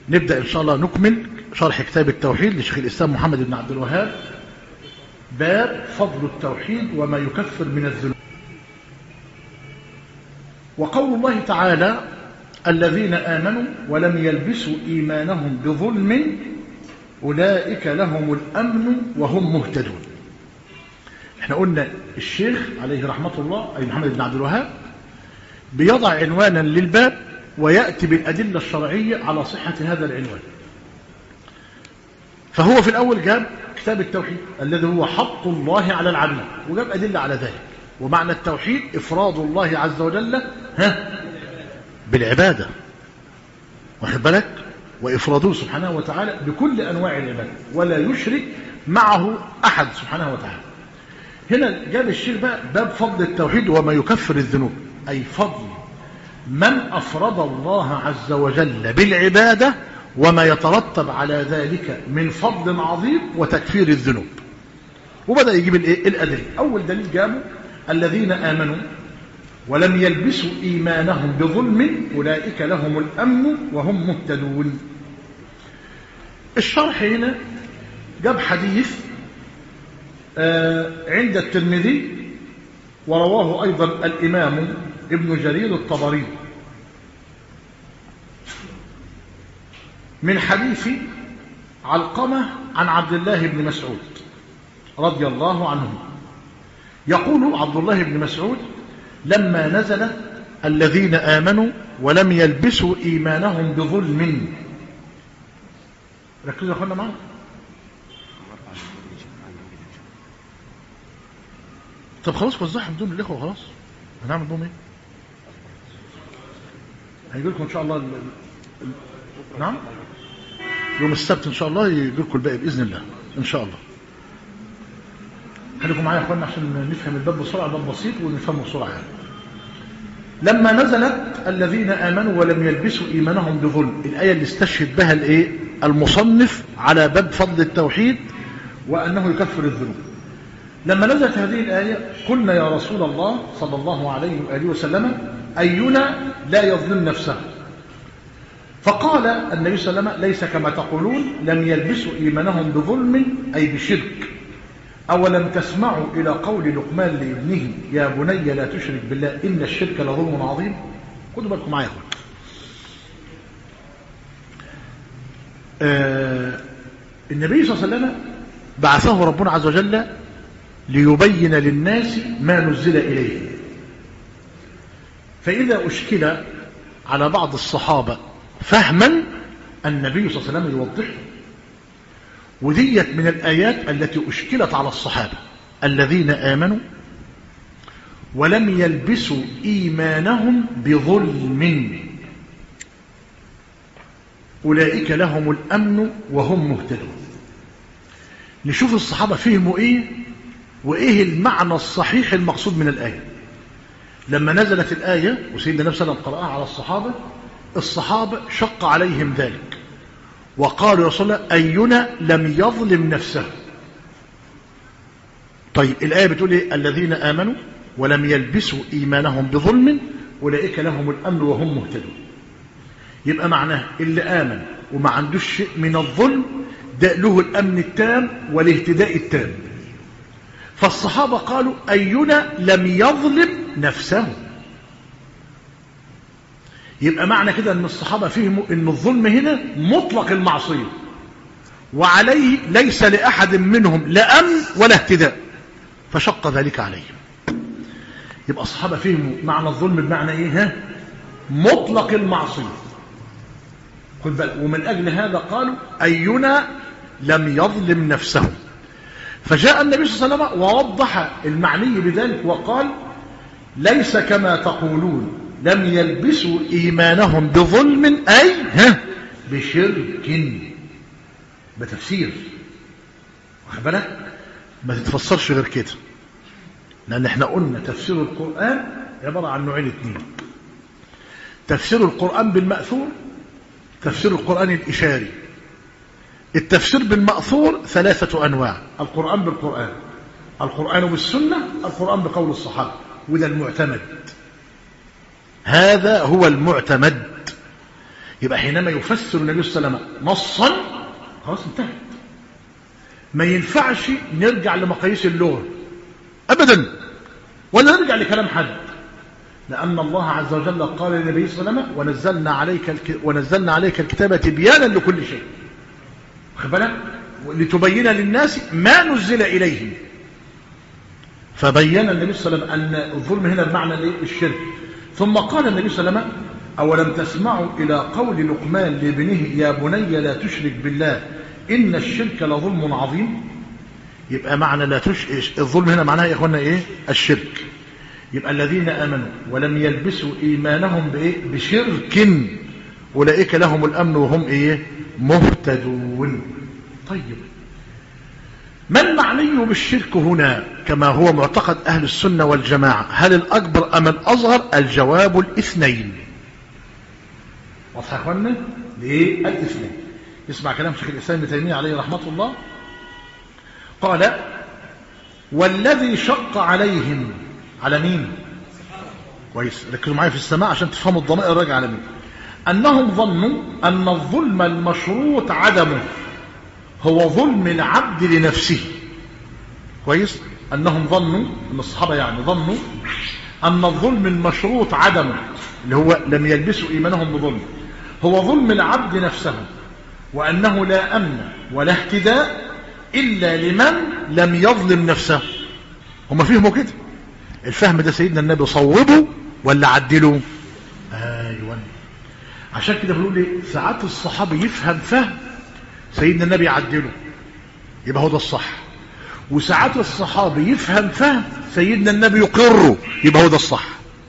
نبدأ إن شاء الله نكمل شرح كتاب التوحيد لشيخ الإسلام محمد بن عبد الوهاب، باب فضل التوحيد وما يكفر من الذنوب. وقول الله تعالى: الذين آمنوا ولم يلبسوا إيمانهم بظلم أولئك لهم الأمن وهم مهتدون. احنا قلنا الشيخ عليه رحمة الله أي محمد بن عبد الوهاب بيضع عنوانا للباب ويأتي بالأدلة الشرعية على صحة هذا العنوان. فهو في الأول جاب كتاب التوحيد الذي هو حق الله على العبد، وجاب أدلة على ذلك. ومعنى التوحيد إفراد الله عز وجل بالعبادة، واخد بالك، وإفراده سبحانه وتعالى بكل أنواع العبادة ولا يشرك معه أحد سبحانه وتعالى. هنا جاب الشيخ بقى باب فضل التوحيد وما يكفر الذنوب، أي فضل من أفرد الله عز وجل بالعبادة وما يترتب على ذلك من فضل عظيم وتكفير الذنوب. وبدأ يجيب الأدلة. أول دليل جابه: الذين آمنوا ولم يلبسوا إيمانهم بظلم أولئك لهم الأمن وهم مهتدون. الشرح هنا جاب حديث عند الترمذي، ورواه أيضا الإمام ابن جرير الطبري من حديث علقمة عن عبد الله بن مسعود رضي الله عنه. يقول عبد الله بن مسعود: لما نزل الذين آمنوا ولم يلبسوا إيمانهم بظلم. ركزوا يا أخوانا معنا. طب خلاص وزعهم بدون الإخوة، خلاص هنعمل بهم ايه؟ هيجي لكم ان شاء الله نعم يوم السبت ان شاء الله يجي لكم الباقي باذن الله ان شاء الله. خليكم معايا يا اخوانا عشان نفهم الباب بسرعه، باب بسيط ونفهمه بسرعه يعني. لما نزلت الذين امنوا ولم يلبسوا ايمانهم بظلم، الايه اللي استشهد بها المصنف على باب فضل التوحيد وانه يكفر الذنوب. لما نزلت هذه الآية قلنا: يا رسول الله صلى الله عليه وآله وسلم، أينا لا يظلم نفسه؟ فقال النبي صلى الله عليه وسلم: ليس كما تقولون، لم يلبسوا إيمانهم بظلم أي بشرك. أولم تسمعوا إلى قول لقمان لابنه: يا بني لا تشرك بالله إن الشرك لظلم عظيم. خدوا بالكم معايا. النبي صلى الله عليه وسلم بعثه ربنا عز وجل ليبين للناس ما نزل إليه. فإذا أشكل على بعض الصحابة فهما النبي صلى الله عليه وسلم يوضحه. وديت من الآيات التي أشكلت على الصحابة: الذين آمنوا ولم يلبسوا إيمانهم بظلم أولئك لهم الأمن وهم مهتدون. نشوف الصحابة فهموا إيه وإيه المعنى الصحيح المقصود من الآية. لما نزلت الآية وسيدنا النبي صلى الله عليه وسلم قرأها على الصحابة شق عليهم ذلك، وقالوا: يا رسول الله أينا لم يظلم نفسه؟ طيب الآية بتقول إيه؟ الذين آمنوا ولم يلبسوا إيمانهم بظلم أولئك لهم الأمن وهم مهتدون. يبقى معناه اللي آمن وما عندوش شيء من الظلم ده له الأمن التام والاهتداء التام. فالصحابة قالوا: أينا لم يظلم نفسه؟ يبقى معنى كده أن الصحابة فهموا أن الظلم هنا مطلق المعصية، وعليه ليس لأحد منهم لا أمن ولا اهتداء، فشق ذلك عليهم. يبقى الصحابة فهموا معنى الظلم بمعنى إيه؟ مطلق المعصية. خد بالك. ومن أجل هذا قالوا: أينا لم يظلم نفسه؟ فجاء النبي صلى الله عليه وسلم ووضح المعني بذلك وقال: ليس كما تقولون، لم يلبسوا إيمانهم بظلم أي بشرك. بتفسير، واخد بالك، ما تتفسرش غير كده، لأن احنا قلنا تفسير القرآن عبارة عن نوعين اثنين: تفسير القرآن بالمأثور، تفسير القرآن الإشاري. التفسير بالمأثور 3 أنواع: القرآن بالقرآن، القرآن بالسنة، القرآن بقول الصحابة. وده المعتمد، هذا هو المعتمد. يبقى حينما يفسر النبي صلى الله عليه وسلم نصا خلاص انتهت. ما ينفعش نرجع لمقاييس اللغة أبدا، ولا نرجع لكلام حد، لأن الله عز وجل قال للنبي صلى الله عليه وسلم ونزلنا عليك الكتاب تبيانا لكل شيء، واخد بالك، لتبين للناس ما نزل إليهم. فبين النبي صلى الله عليه وسلم أن الظلم هنا بمعنى الشرك. ثم قال النبي صلى الله عليه وسلم: أولم تسمعوا إلى قول لقمان لابنه يا بني لا تشرك بالله إن الشرك لظلم عظيم. يبقى معنى الظلم هنا معناها يا إخوانا إيه؟ الشرك. يبقى الذين آمنوا ولم يلبسوا إيمانهم بشرك أولئك لهم الأمن وهم إيه؟ مهتدون. طيب، ما المعني بالشرك هنا كما هو معتقد أهل السنة والجماعة؟ هل الأكبر أم الأصغر؟ الجواب الاثنين. واضح يا اخوانا؟ ليه الاثنين؟ اسمع كلام شيخ الإسلام ابن تيمية عليه رحمة الله. قال: والذي شق عليهم، على مين؟ كويس، ركزوا معايا في السماع عشان تفهموا الضمائر الراجعة على مين. أنهم ظنوا أن الظلم المشروط عدمه هو ظلم العبد لنفسه. كويس، أنهم ظنوا، أن الصحابة يعني ظنوا أن الظلم المشروط عدمه اللي هو لم يلبسوا إيمانهم بظلم هو ظلم العبد نفسه، وأنه لا أمن ولا اهتداء إلا لمن لم يظلم نفسه. هم فهموا كده. الفهم ده سيدنا النبي صوبه ولا عدله؟ أيوة. عشان كده بنقول لي ساعات الصحابي يفهم فهم سيدنا النبي يعدله، يبقى هو ده الصح. وساعات الصحابي يفهم فهم سيدنا النبي يقره، يبقى هو ده الصح.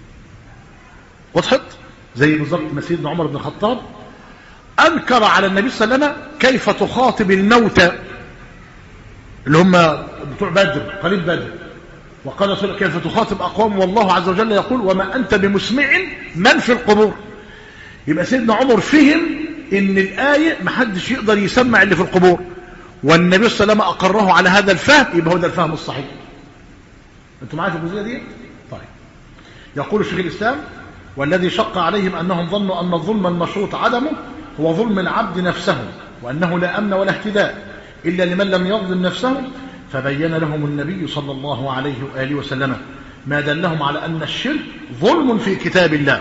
وضحت؟ زي بالظبط ما سيدنا عمر بن الخطاب أنكر على النبي صلى الله عليه وسلم كيف تخاطب الموتى اللي هم بتوع بدر، قريب بدر، وقال كيف تخاطب أقوام والله عز وجل يقول وما أنت بمسمع من في القبور. يبقى سيدنا عمر فهم إن الآية محدش يقدر يسمع اللي في القبور، والنبي صلى الله عليه وسلم أقره على هذا الفهم، يبقى هو ده الفهم الصحيح. أنتم معايا في الجزئية دي؟ طيب، يقول شيخ الإسلام: والذي شق عليهم أنهم ظنوا أن الظلم المشروط عدمه هو ظلم العبد نفسه، وأنه لا أمن ولا اهتداء إلا لمن لم يظلم نفسه. فبين لهم النبي صلى الله عليه وآله وسلم ما دلهم على أن الشرك ظلم في كتاب الله،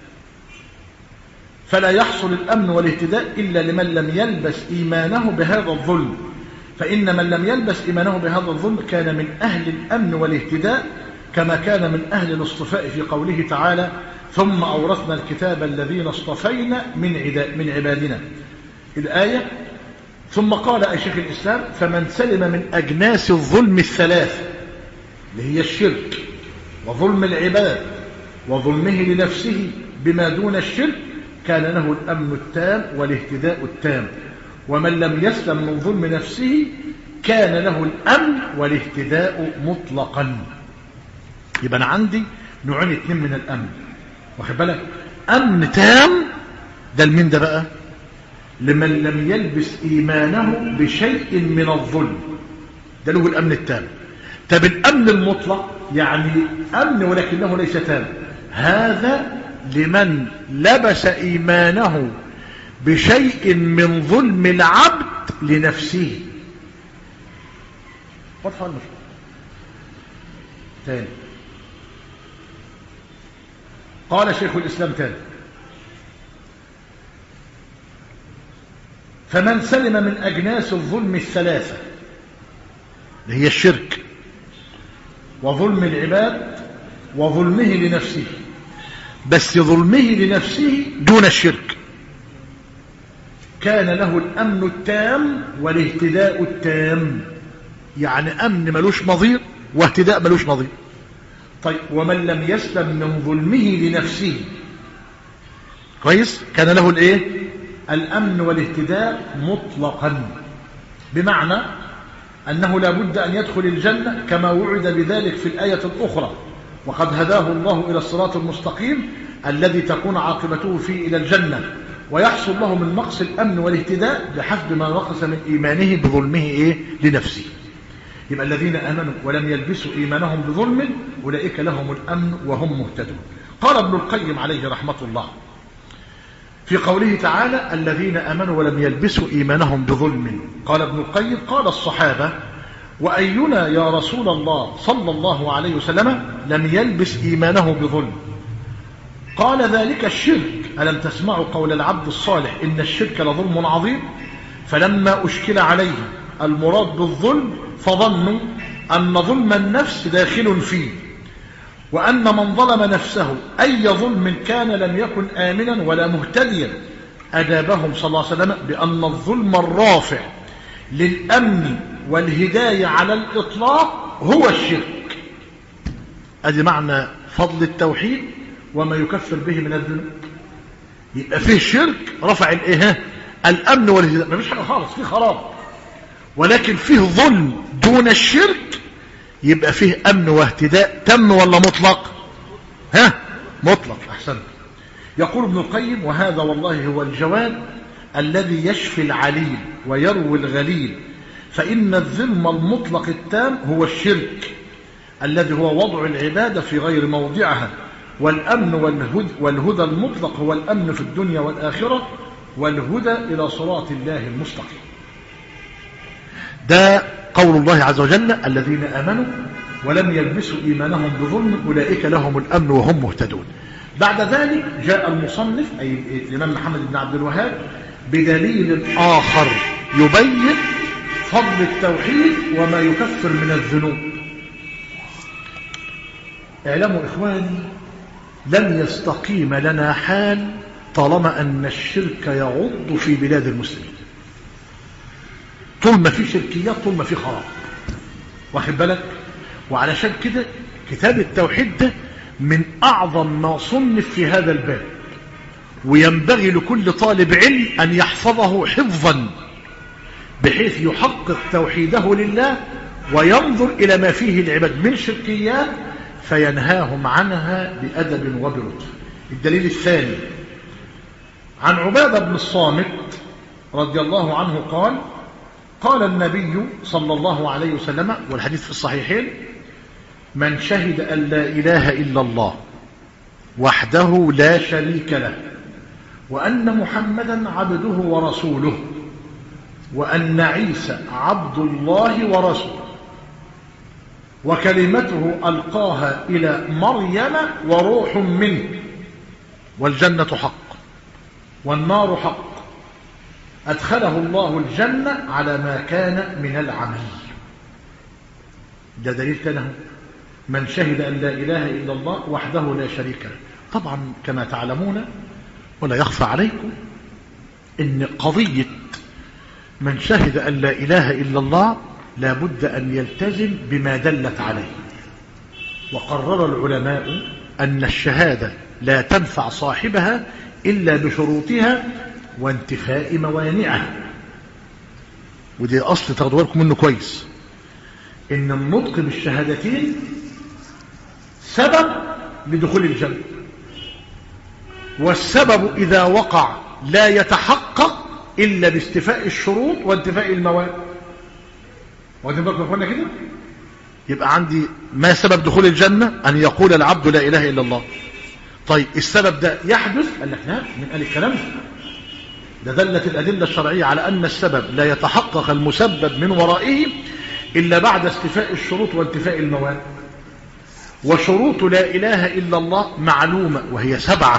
فلا يحصل الأمن والاهتداء إلا لمن لم يلبس إيمانه بهذا الظلم، فإن من لم يلبس إيمانه بهذا الظلم كان من أهل الأمن والاهتداء كما كان من أهل الاصطفاء في قوله تعالى: ثم أورثنا الكتاب الذين اصطفينا من عبادنا. الآية. ثم قال أي شيخ الإسلام: فمن سلم من أجناس الظلم الثلاث اللي هي الشرك وظلم العباد وظلمه لنفسه بما دون الشرك كان له الأمن التام والاهتداء التام، ومن لم يسلم من ظلم نفسه كان له الأمن والاهتداء مطلقا. يبقى أنا عندي نوعين اتنين من الأمن، واخد بالك؟ أمن تام ده لمين ده بقى؟ لمن لم يلبس إيمانه بشيء من الظلم، ده له الأمن التام. طب الأمن المطلق يعني أمن ولكنه ليس تام، هذا لمن لبس إيمانه بشيء من ظلم العبد لنفسه. واضحة ولا مش تاني؟ قال شيخ الإسلام تاني: فمن سلم من أجناس الظلم الثلاثة اللي هي الشرك وظلم العباد وظلمه لنفسه، بس ظلمه لنفسه دون الشرك، كان له الأمن التام والاهتداء التام. يعني أمن ملوش نظير واهتداء ملوش نظير. طيب، ومن لم يسلم من ظلمه لنفسه كويس كان له الايه؟ الأمن والاهتداء مطلقا، بمعنى أنه لا بد أن يدخل الجنة كما وعد بذلك في الآية الأخرى: وقد هداه الله إلى الصراط المستقيم الذي تكون عاقبته فيه إلى الجنة، ويحصل له من نقص الأمن والاهتداء بحسب ما نقص من إيمانه بظلمه لنفسه. يبقى الذين آمنوا ولم يلبسوا إيمانهم بظلم أولئك لهم الأمن وهم مهتدون. قال ابن القيم عليه رحمة الله: في قوله تعالى الذين آمنوا ولم يلبسوا إيمانهم بظلم. قال ابن القيم قال الصحابة وأينا يا رسول الله صلى الله عليه وسلم لم يلبس إيمانه بظلم؟ قال ذلك الشرك. ألم تسمعوا قول العبد الصالح إن الشرك لظلم عظيم؟ فلما أشكل عليه المراد بالظلم فظنوا أن ظلم النفس داخل فيه، وأن من ظلم نفسه أي ظلم كان لم يكن آمنا ولا مهتديا. أجابهم صلى الله عليه وسلم بأن الظلم الرافع للأمن والهداية على الإطلاق هو الشرك. أدي معنى فضل التوحيد وما يكفر به من الذنوب. يبقى فيه شرك رفع الأمن والهداية، ما فيش حاجة خالص، فيه خراب. ولكن فيه ظلم دون الشرك يبقى فيه أمن واهتداء تم ولا مطلق؟ مطلق. أحسنت. يقول ابن القيم وهذا والله هو الجواب الذي يشفي العليل ويروي الغليل، فإن الذم المطلق التام هو الشرك الذي هو وضع العبادة في غير موضعها، والأمن والهدى المطلق هو الأمن في الدنيا والآخرة والهدى إلى صراط الله المستقيم. ده قول الله عز وجل الذين آمنوا ولم يلبسوا إيمانهم بظلم أولئك لهم الأمن وهم مهتدون. بعد ذلك جاء المصنف أي الإمام محمد بن عبد الوهاب بدليل آخر يبين فضل التوحيد وما يكفر من الذنوب. اعلموا إخواني لن يستقيم لنا حال طالما أن الشرك يعض في بلاد المسلمين. طول ما في شركيات طول ما في خراب، واخد بالك؟ وعلشان كده كتاب التوحيد ده من أعظم ما صنف في هذا الباب، وينبغي لكل طالب علم أن يحفظه حفظا بحيث يحقق توحيده لله وينظر إلى ما فيه العباد من شركيات فينهاهم عنها بأدب وبلطف. الدليل الثاني عن عبادة بن الصامت رضي الله عنه قال قال النبي صلى الله عليه وسلم والحديث في الصحيحين من شهد أن لا إله إلا الله وحده لا شريك له وأن محمدا عبده ورسوله وأن عيسى عبد الله ورسوله وكلمته ألقاها إلى مريم وروح منه والجنة حق والنار حق أدخله الله الجنة على ما كان من العمل. ده دليل تاني من شهد أن لا إله إلا الله وحده لا شريك له. طبعا كما تعلمون ولا يخفى عليكم إن قضية من شهد أن لا إله إلا الله لا بد أن يلتزم بما دلت عليه. وقرر العلماء أن الشهادة لا تنفع صاحبها إلا بشروطها وانتفاء موانعها. ودي أصل تاخدوا بالكم منه كويس، إن النطق بالشهادتين سبب لدخول الجنة، والسبب إذا وقع لا يتحقق إلا باستفاء الشروط وانتفاء الموانع. واخدين بالكم يا اخوانا كده؟ يبقى عندي ما سبب دخول الجنة أن يقول العبد لا إله إلا الله. طيب السبب ده يحدث؟ قال لك لا، من قال الكلام ده دلت الأدلة الشرعية على أن السبب لا يتحقق المسبب من ورائه إلا بعد استفاء الشروط وانتفاء الموانع. وشروط لا إله إلا الله معلومة وهي 7،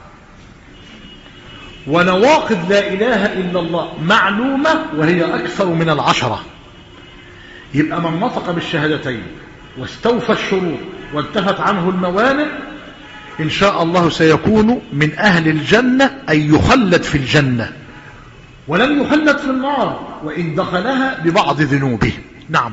ونواقض لا إله إلا الله معلومة وهي أكثر من 10. يبقى من نطق بالشهادتين واستوفى الشروط وانتفت عنه الموانع إن شاء الله سيكون من أهل الجنة أي يخلد في الجنة ولن يخلد في النار وإن دخلها ببعض ذنوبه. نعم.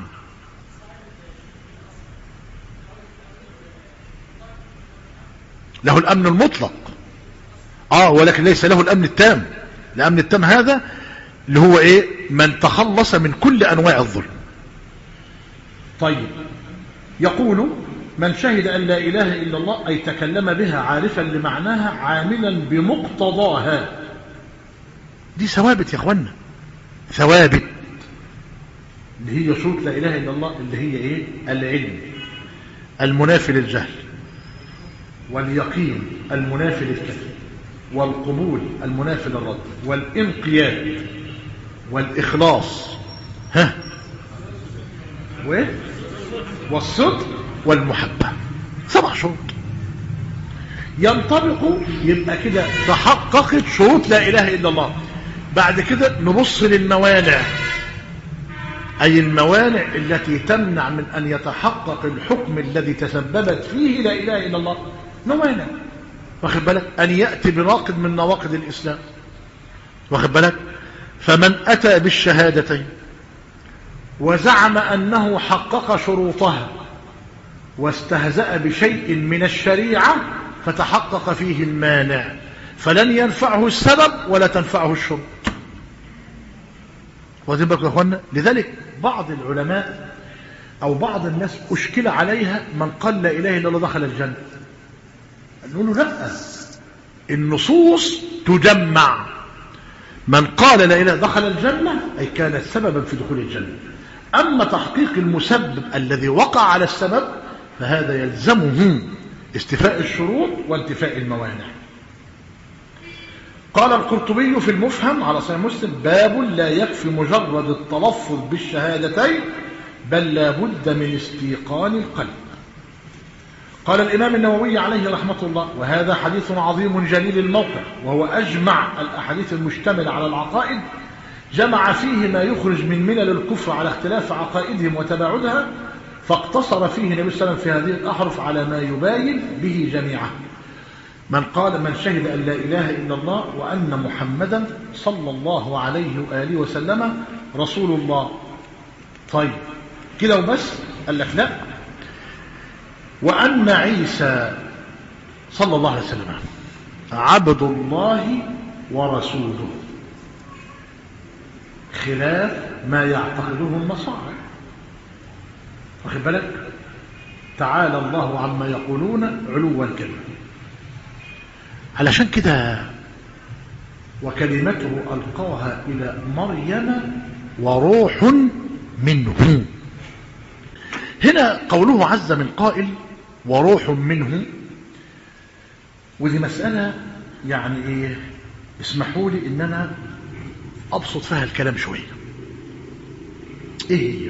له الأمن المطلق ولكن ليس له الأمن التام. الأمن التام هذا اللي هو من تخلص من كل أنواع الظلم. طيب يقول من شهد أن لا إله إلا الله أي تكلم بها عارفا لمعناها عاملا بمقتضاها. دي ثوابت يا اخوانا، ثوابت اللي هي شروط لا إله إلا الله اللي هي العلم المنافي للجهل، واليقين المنافي للكذب، والقبول المنافي للرد، والانقياد، والإخلاص، والصدق، والمحبة. 7 شروط ينطبق، يبقى كده تحققت شروط لا إله إلا الله. بعد كده نبص للموانع، أي الموانع التي تمنع من أن يتحقق الحكم الذي تسببت فيه لا إله إلا الله. موانع، واخد بالك، أن يأتي بناقض من نواقض الإسلام، واخد بالك. فمن أتى بالشهادتين وزعم أنه حقق شروطها واستهزأ بشيء من الشريعة فتحقق فيه المانع، فلن ينفعه السبب ولا تنفعه الشروط. واخدين بالكم يا اخوانا؟ لذلك بعض العلماء او بعض الناس اشكل عليها من قال لا اله الا الله دخل الجنه. نقول له لا، النصوص تجمع. من قال لا اله دخل الجنه اي كان سببا في دخول الجنه. اما تحقيق المسبب الذي وقع على السبب فهذا يلزمه استيفاء الشروط وانتفاء الموانع. قال القرطبي في المفهم على صحيح مسلم: باب لا يكفي مجرد التلفظ بالشهادتين بل لا بد من استيقان القلب. قال الإمام النووي عليه رحمة الله: وهذا حديث عظيم جليل الموقع، وهو أجمع الأحاديث المشتملة على العقائد، جمع فيه ما يخرج من ملل الكفر على اختلاف عقائدهم وتباعدها، فاقتصر فيه النبي صلى الله عليه وسلم في هذه الأحرف على ما يباين به جميعه. من شهد أن لا إله إلا الله وأن محمدا صلى الله عليه وآله وسلم رسول الله. طيب كده وبس؟ قال لك لا، وأن عيسى صلى الله عليه وسلم عبد الله ورسوله، خلاف ما يعتقده النصارى. واخد بالك؟ تعالى الله عما يقولون علوا كبيرا. علشان كده وكلمته ألقاها إلى مريم وروح منه. هنا قوله عز من قائل وروح منه، ودي مسألة يعني ايه، اسمحوا لي ان انا ابسط فيها الكلام شوية. ايه هي؟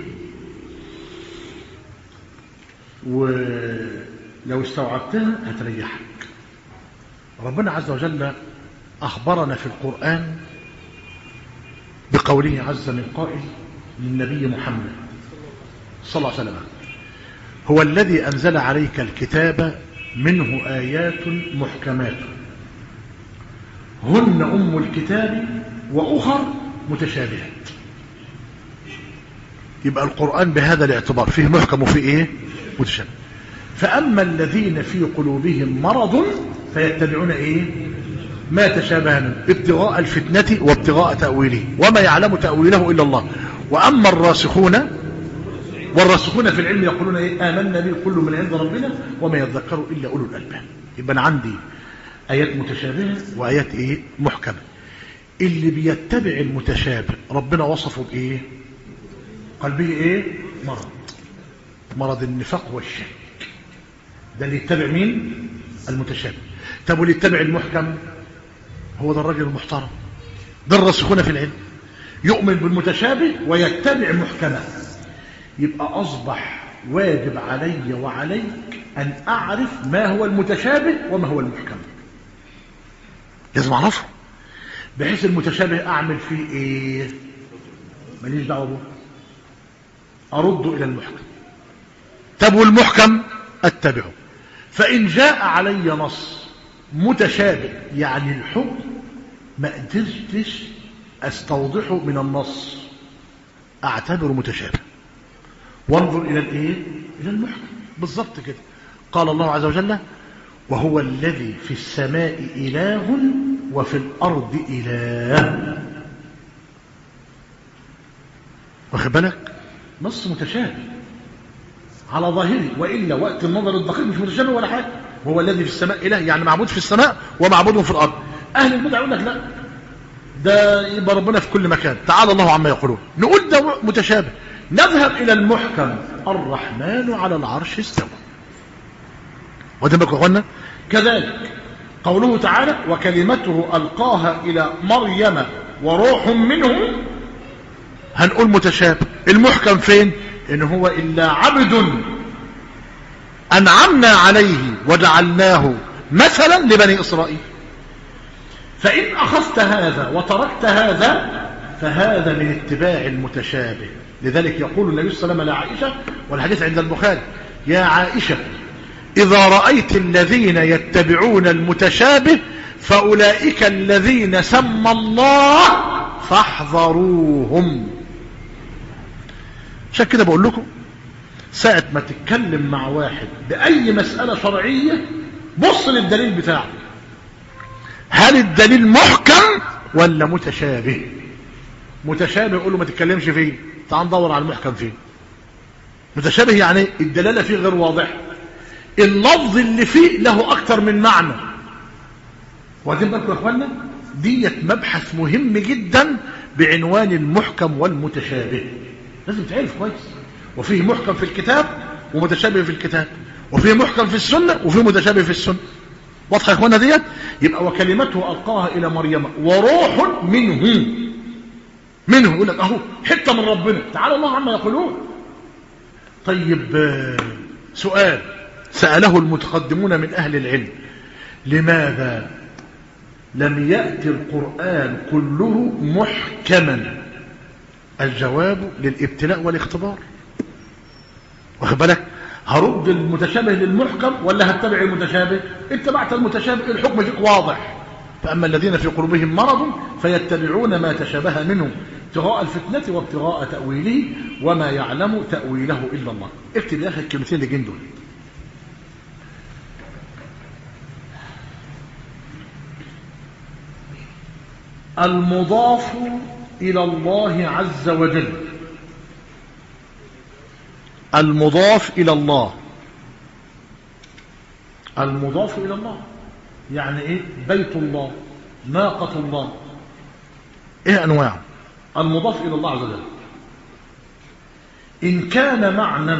ولو استوعبتها هتريحك. ربنا عز وجل أخبرنا في القرآن بقوله عز من قائل للنبي محمد صلى الله عليه وسلم: هو الذي أنزل عليك الكتاب منه آيات محكمات هن أم الكتاب وأخر متشابهات. يبقى القرآن بهذا الاعتبار فيه محكم وفيه ايه؟ متشابه. فأما الذين في قلوبهم مرض فيتبعون ايه؟ ما تشابه منه ابتغاء الفتنة وابتغاء تأويله وما يعلم تأويله إلا الله. وأما والراسخون في العلم يقولون ايه؟ آمنا به كل من عند ربنا وما يذكر إلا أولو الألباب. يبقى أنا عندي آيات متشابهة وآيات ايه؟ محكمة. اللي بيتبع المتشابه ربنا وصفه بإيه؟ قلبه ايه؟ مرض النفاق والشك. ده اللي يتبع مين؟ المتشابه. طب واللي يتبع المحكم هو ده الرجل المحترم، ده الراسخون في العلم، يؤمن بالمتشابه ويتبع محكمه. يبقى أصبح واجب علي وعليك أن أعرف ما هو المتشابه وما هو المحكم. لازم أعرفه، بحيث المتشابه أعمل فيه إيه؟ ماليش دعوة به، أرد إلى المحكم. طب والمحكم أتبعه. فإن جاء علي نص متشابه يعني الحكم ما قدرتش أستوضحه من النص، أعتبره متشابه وانظر إلى الإيه؟ إلى المحكم. بالضبط كده. قال الله عز وجل: وهو الذي في السماء إله وفي الأرض إله. واخد بالك؟ نص متشابه على ظاهره، وإلا وقت النظر الدقيق مش متشابه ولا حاجة. وهو الذي في السماء إله يعني معبود في السماء ومعبود في الأرض. أهل البدع يقول لك لا، ده يبقى ربنا في كل مكان، تعالى الله عما يقولون. نقول ده متشابه، نذهب إلى المحكم: الرحمن على العرش استوى. وده بقى قلنا كذلك. قوله تعالى وكلمته ألقاها إلى مريم وروح منه، هنقول متشابه. المحكم فين؟ إن هو إلا عبد أنعمنا عليه وجعلناه مثلا لبني إسرائيل. فإن أخذت هذا وتركت هذا فهذا من اتباع المتشابه. لذلك يقول النبي صلى الله عليه وسلم لعائشة، والحديث عند البخاري: يا عائشة إذا رأيت الذين يتبعون المتشابه فأولئك الذين سمى الله فاحذروهم. عشان كده بقول لكم ساعة ما تتكلم مع واحد بأي مسألة شرعية بص للدليل بتاعه، هل الدليل محكم ولا متشابه؟ متشابه يقول له ما تتكلمش فيه، تعال ندور على المحكم فيه. متشابه يعني الدلالة فيه غير واضح، اللفظ اللي فيه له أكتر من معنى. واخدين بالكم يا اخوانا؟ ديت مبحث مهم جدا بعنوان المحكم والمتشابه، لازم تعرف كويس. وفيه محكم في الكتاب ومتشابه في الكتاب، وفيه محكم في السنة وفيه متشابه في السنة. واضحة يا اخوانا ديت؟ يبقى وكلمته ألقاها إلى مريم وروح منه يقول لك أهو حتة من ربنا، تعالى الله عما يقولون. طيب سؤال سأله المتقدمون من أهل العلم: لماذا لم يأتي القرآن كله محكما؟ الجواب للابتلاء والاختبار. واخد بالك؟ هرد المتشابه للمحكم ولا هتبع المتشابه؟ اتبعت المتشابه الحكم فيك واضح. فأما الذين في قلوبهم مرض فيتبعون ما تشابه منه ابتغاء الفتنة وابتغاء تأويله وما يعلم تأويله إلا الله. اكتب يا أخي الكلمتين اللي جين دول: المضاف إلى الله عز وجل، المضاف إلى الله، المضاف إلى الله يعني إيه؟ بيت الله، ناقة الله، إيه أنواع المضاف إلى الله عز وجل؟ إن كان معنى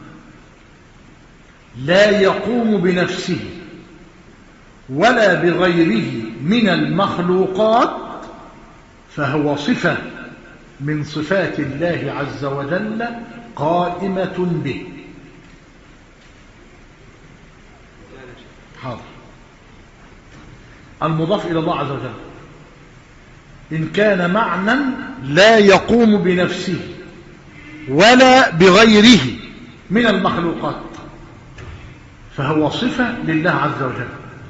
لا يقوم بنفسه ولا بغيره من المخلوقات فهو صفة من صفات الله عز وجل قائمة به. حاضر. المضاف إلى الله عز وجل إن كان معنى لا يقوم بنفسه ولا بغيره من المخلوقات فهو صفة لله عز وجل،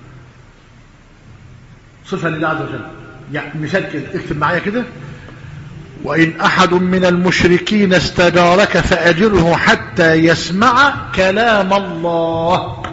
صفة لله عز وجل. يعني مثال كده، اكتب معايا كده: وإن أحد من المشركين استجارك فأجره حتى يسمع كلام الله.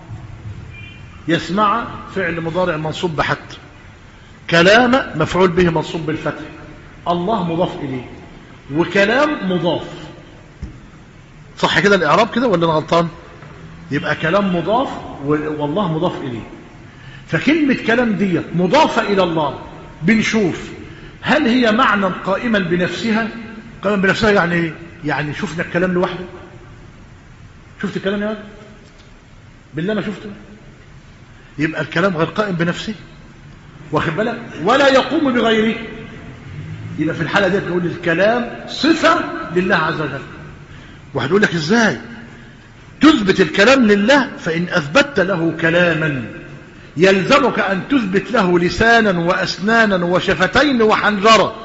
يسمع فعل مضارع منصوب بحتى، كلام مفعول به منصوب بالفتح، الله مضاف إليه وكلام مضاف. صح كده الإعراب كده ولا أنا غلطان؟ يبقى كلام مضاف والله مضاف إليه. فكلمة كلام دي مضافة إلى الله، بنشوف هل هي معنى قائما بنفسها؟ قائما بنفسها يعني ايه؟ يعني شفنا الكلام لوحده؟ شفت الكلام يا ولد؟ بالله ما شفته؟ يبقى الكلام غير قائم بنفسه، واخد بالك؟ ولا يقوم بغيره. يبقى في الحالة دي نقول الكلام صفة لله عز وجل. واحد يقول لك ازاي تثبت الكلام لله؟ فإن أثبتت له كلاما يلزمك أن تثبت له لسانا وأسنانا وشفتين وحنجرة.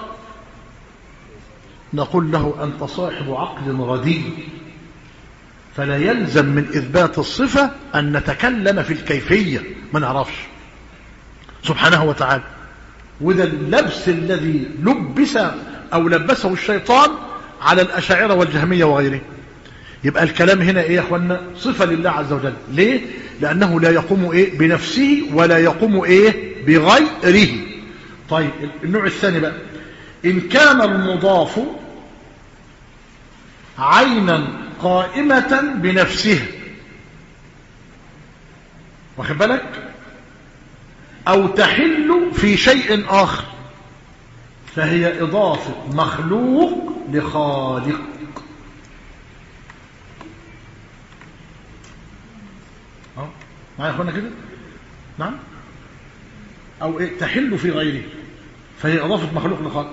نقول له أنت صاحب عقل رديء، فلا يلزم من إثبات الصفة أن نتكلم في الكيفية، ما نعرفش سبحانه وتعالى. وده اللبس الذي لبس أو لبسه الشيطان على الأشاعرة والجهمية وغيره. يبقى الكلام هنا ايه يا اخوانا؟ صفة لله عز وجل. ليه؟ لأنه لا يقوم ايه بنفسه ولا يقوم ايه بغيره. طيب النوع الثاني بقى: إن كان المضاف عينا قائمة بنفسها، واخد بالك؟ أو تحل في شيء آخر فهي إضافة مخلوق لخالق. معايا يا اخوانا كده؟ نعم. أو إيه تحل في غيره، فهي إضافة مخلوق لخالق.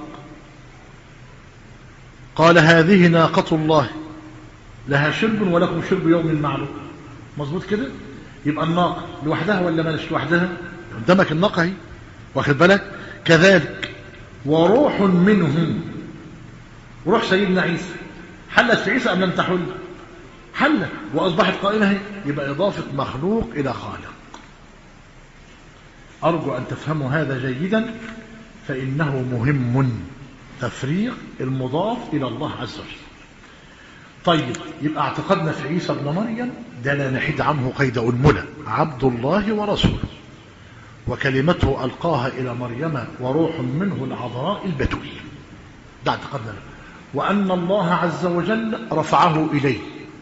قال هذه ناقة الله لها شرب ولكم شرب يوم معلوم. مظبوط كده؟ يبقى الناقة لوحدها ولا مالش لوحدها؟ قدامك الناقة اهي، واخد بالك؟ كذلك وروح منهم، روح سيدنا عيسى حلت في عيسى أم لم تحل؟ حلت وأصبحت قائمة اهي، يبقى إضافة مخلوق إلى خالق. أرجو أن تفهموا هذا جيدا، فإنه مهم تفريق المضاف إلى الله عز وجل. طيب يبقى اعتقدنا في عيسى ابن مريم ده لا نحيد عنه قيد أنملة، عبد الله ورسوله، وكلمته ألقاها إلى مريم وروح منه العذراء البتول، ده اعتقدنا له. وأن الله عز وجل رفعه إليه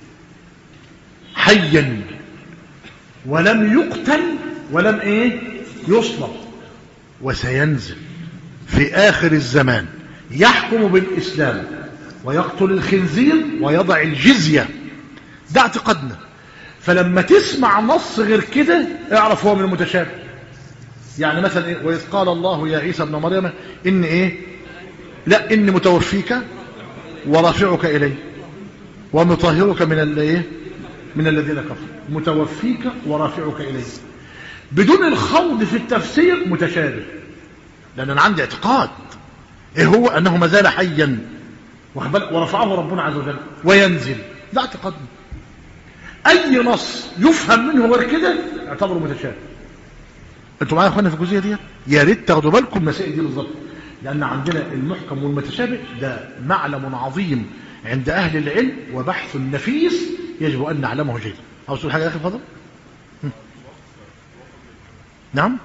حيا ولم يقتل ولم يصلب، وسينزل في آخر الزمان يحكم بالإسلام ويقتل الخنزير ويضع الجزية، ده اعتقدنا. فلما تسمع نص غير كده اعرف هو من المتشابه. يعني مثلا وإذ قال الله يا عيسى ابن مريم إن لا إني متوفيك ورافعك إلي ومطهرك من الذين كفروا، متوفيك ورافعك إلي بدون الخوض في التفسير متشابه، لأن أنا عندي اعتقاد هو أنه ما زال حيا ورفعه ربنا عز وجل وينزل، ده اعتقادنا. أي نص يفهم منه غير كده اعتبره متشابه. انتوا معايا يا اخوانا في الجزئيه دي؟ يا ريت تاخدوا بالكم المسائل دي بالظبط، لأن عندنا المحكم والمتشابه ده معلم عظيم عند أهل العلم وبحث نفيس يجب أن نعلمه جيدا. عاوز تقول حاجة يا أخي فضل؟ نعم.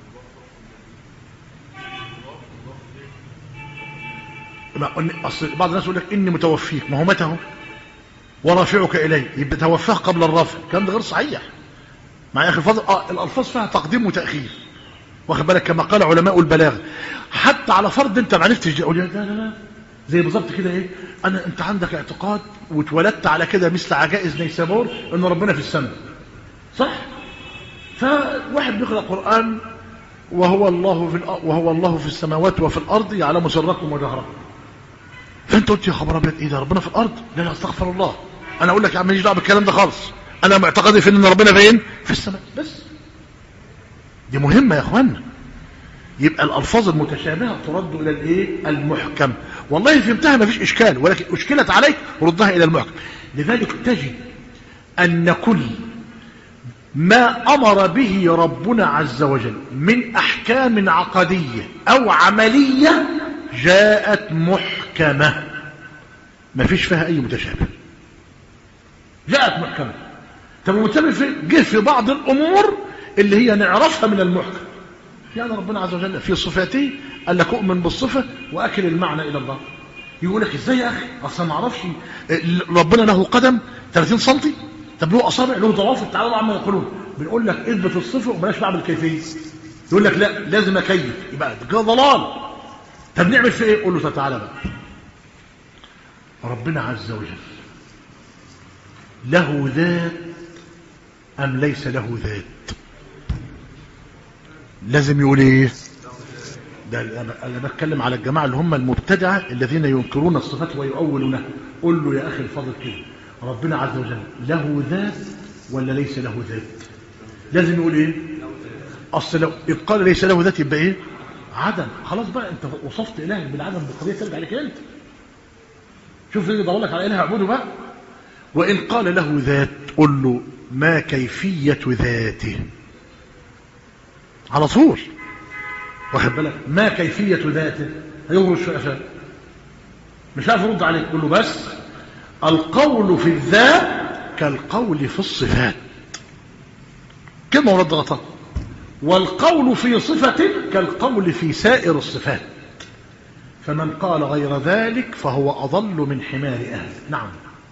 أصل بعض الناس يقول لك إني متوفيك، ما هو متى هو ورافعك إليه، يبقى توفاه قبل الرفع، الكلام ده غير صحيح. مع يا أخي الفضل الألفاظ فيها تقديم وتأخير، واخد بالك، كما قال علماء البلاغة. حتى على فرض أنت ما عرفتش تقول لا زي بالظبط كده أنت عندك اعتقاد واتولدت على كده مثل عجائز نيسابور إن ربنا في السماء، صح؟ فواحد بيقرأ قرآن وهو الله في السماوات وفي الأرض يعلم سركم وجهركم، فأنت قلت يا خبر أبيض إيه ده ربنا في الأرض؟ لا استغفر الله، أنا أقول لك يا عم ماليش دعوة بالكلام ده خالص، أنا معتقدي في إن ربنا فين؟ في السماء بس. دي مهمة يا إخوانا. يبقى الألفاظ المتشابهة ترد إلى المحكم. والله فهمتها ما فيش إشكال، ولكن أشكلت عليك ردها إلى المحكم. لذلك تجد أن كل ما أمر به ربنا عز وجل من أحكام عقدية أو عملية جاءت محكمة، ما فيش فيها أي متشابه، جاءت محكمة. طب المتشابه جه في بعض الأمور اللي هي نعرفها من المحكم. يعني ربنا عز وجل في صفاته قال لك أؤمن بالصفة وأكل المعنى إلى الله. يقول لك إزاي يا أخي أصلا ما أعرفش ربنا له قدم 30 سنتي، طب له أصابع، له ضوافر، تعالوا عما يقولون. بنقول لك اثبت الصفة وبلاش بعمل كيفية. يقول لك لا لازم أكيف، يبقى ده ضلال. طب نعمل في إيه؟ قول له تعالى بقى، ربنا عز وجل له ذات أم ليس له ذات؟ لازم يقول ايه؟ ده انا بتكلم على الجماعه اللي هم المبتدعه الذين ينكرون الصفات ويؤولونها. قل له يا اخي الفاضل كده، ربنا عز وجل له ذات ولا ليس له ذات؟ لازم يقول ايه؟ اصل لو قال ليس له ذات يبقى ايه؟ عدم. خلاص بقى انت وصفت الهك بالعدم بقضيه ترجع لك انت. شوف اللي يدور لك على اله اعبده بقى. وان قال له ذات قل له ما كيفيه ذاته على طول، واخد بالك؟ ما كيفية ذاته؟ هيغرش في قفاه، مش عارف يرد عليك. قول له بس القول في الذات كالقول في الصفات، كلمة ورد غطاء. والقول في صفة كالقول في سائر الصفات، فمن قال غير ذلك فهو أضل من حمار أهل. نعم.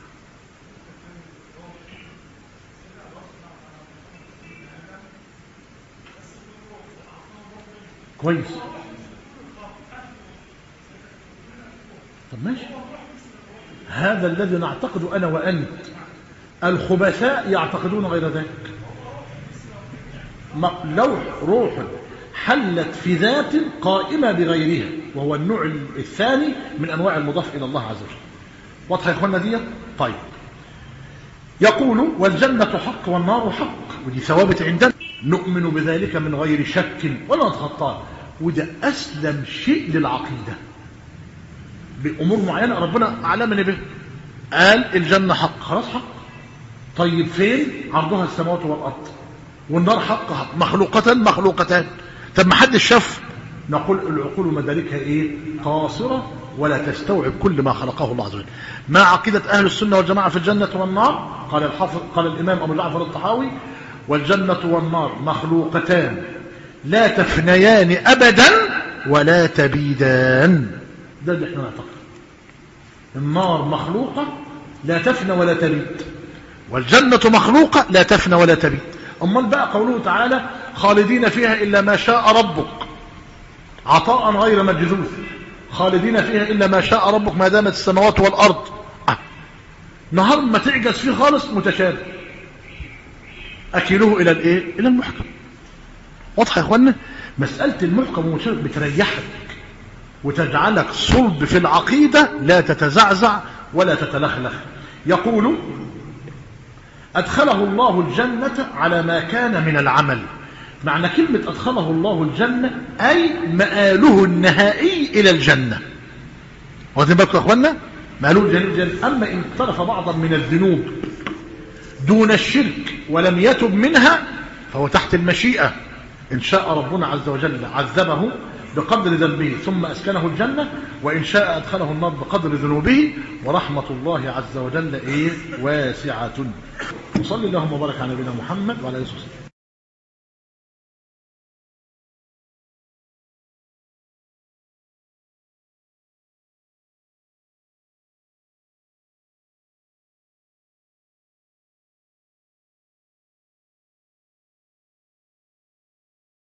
كويس. طب ماشي، هذا الذي نعتقد أنا وأنت. الخبثاء يعتقدون غير ذلك. لو روح حلت في ذات قائمة بغيرها، وهو النوع الثاني من أنواع المضاف إلى الله عز وجل. واضح يا إخواننا دي؟ طيب، يقول والجنة حق والنار حق، ودي ثوابت عندنا نؤمن بذلك من غير شك ولا نتخطاه، وده أسلم شيء للعقيدة. بأمور معينة ربنا أعلمنا به، قال الجنة حق، خلاص حق. طيب فين؟ عرضها السماوات والأرض. والنار حق، مخلوقتان. طب ما حدش شاف، نقول العقول مداركها ايه؟ قاصرة ولا تستوعب كل ما خلقه الله عز وجل. ما عقيدة أهل السنة والجماعة في الجنة والنار؟ قال الإمام أبو جعفر الطحاوي والجنة والنار مخلوقتان لا تفنيان أبدا ولا تبيدان. ده اللي احنا نعتقد. النار مخلوقة لا تفنى ولا تبيد، والجنة مخلوقة لا تفنى ولا تبيد. أمال بقى قوله تعالى خالدين فيها إلا ما شاء ربك، عطاء غير مجذوذ، خالدين فيها إلا ما شاء ربك ما دامت السماوات والأرض. نهار ما تعجز فيه خالص متشابه، أكله إلى الإيه؟ إلى المحكم. واضح يا إخوانا؟ مسألة المحكم والمتشابه بتريحك وتجعلك صلب في العقيدة، لا تتزعزع ولا تتلخلخ. يقول أدخله الله الجنة على ما كان من العمل. معنى كلمة أدخله الله الجنة أي مآله النهائي إلى الجنة. واخدين بالكم يا أخوانا؟ مآله الجنة. أما إن اقترف بعضا من الذنوب دون الشرك ولم يتب منها فهو تحت المشيئة. إن شاء ربنا عز وجل عذبه بقدر ذنبه ثم أسكنه الجنة، وإن شاء أدخله النار بقدر ذنوبه، ورحمة الله عز وجل واسعة. وصلي اللهم وبارك على نبينا محمد وعلى آله وصحبه.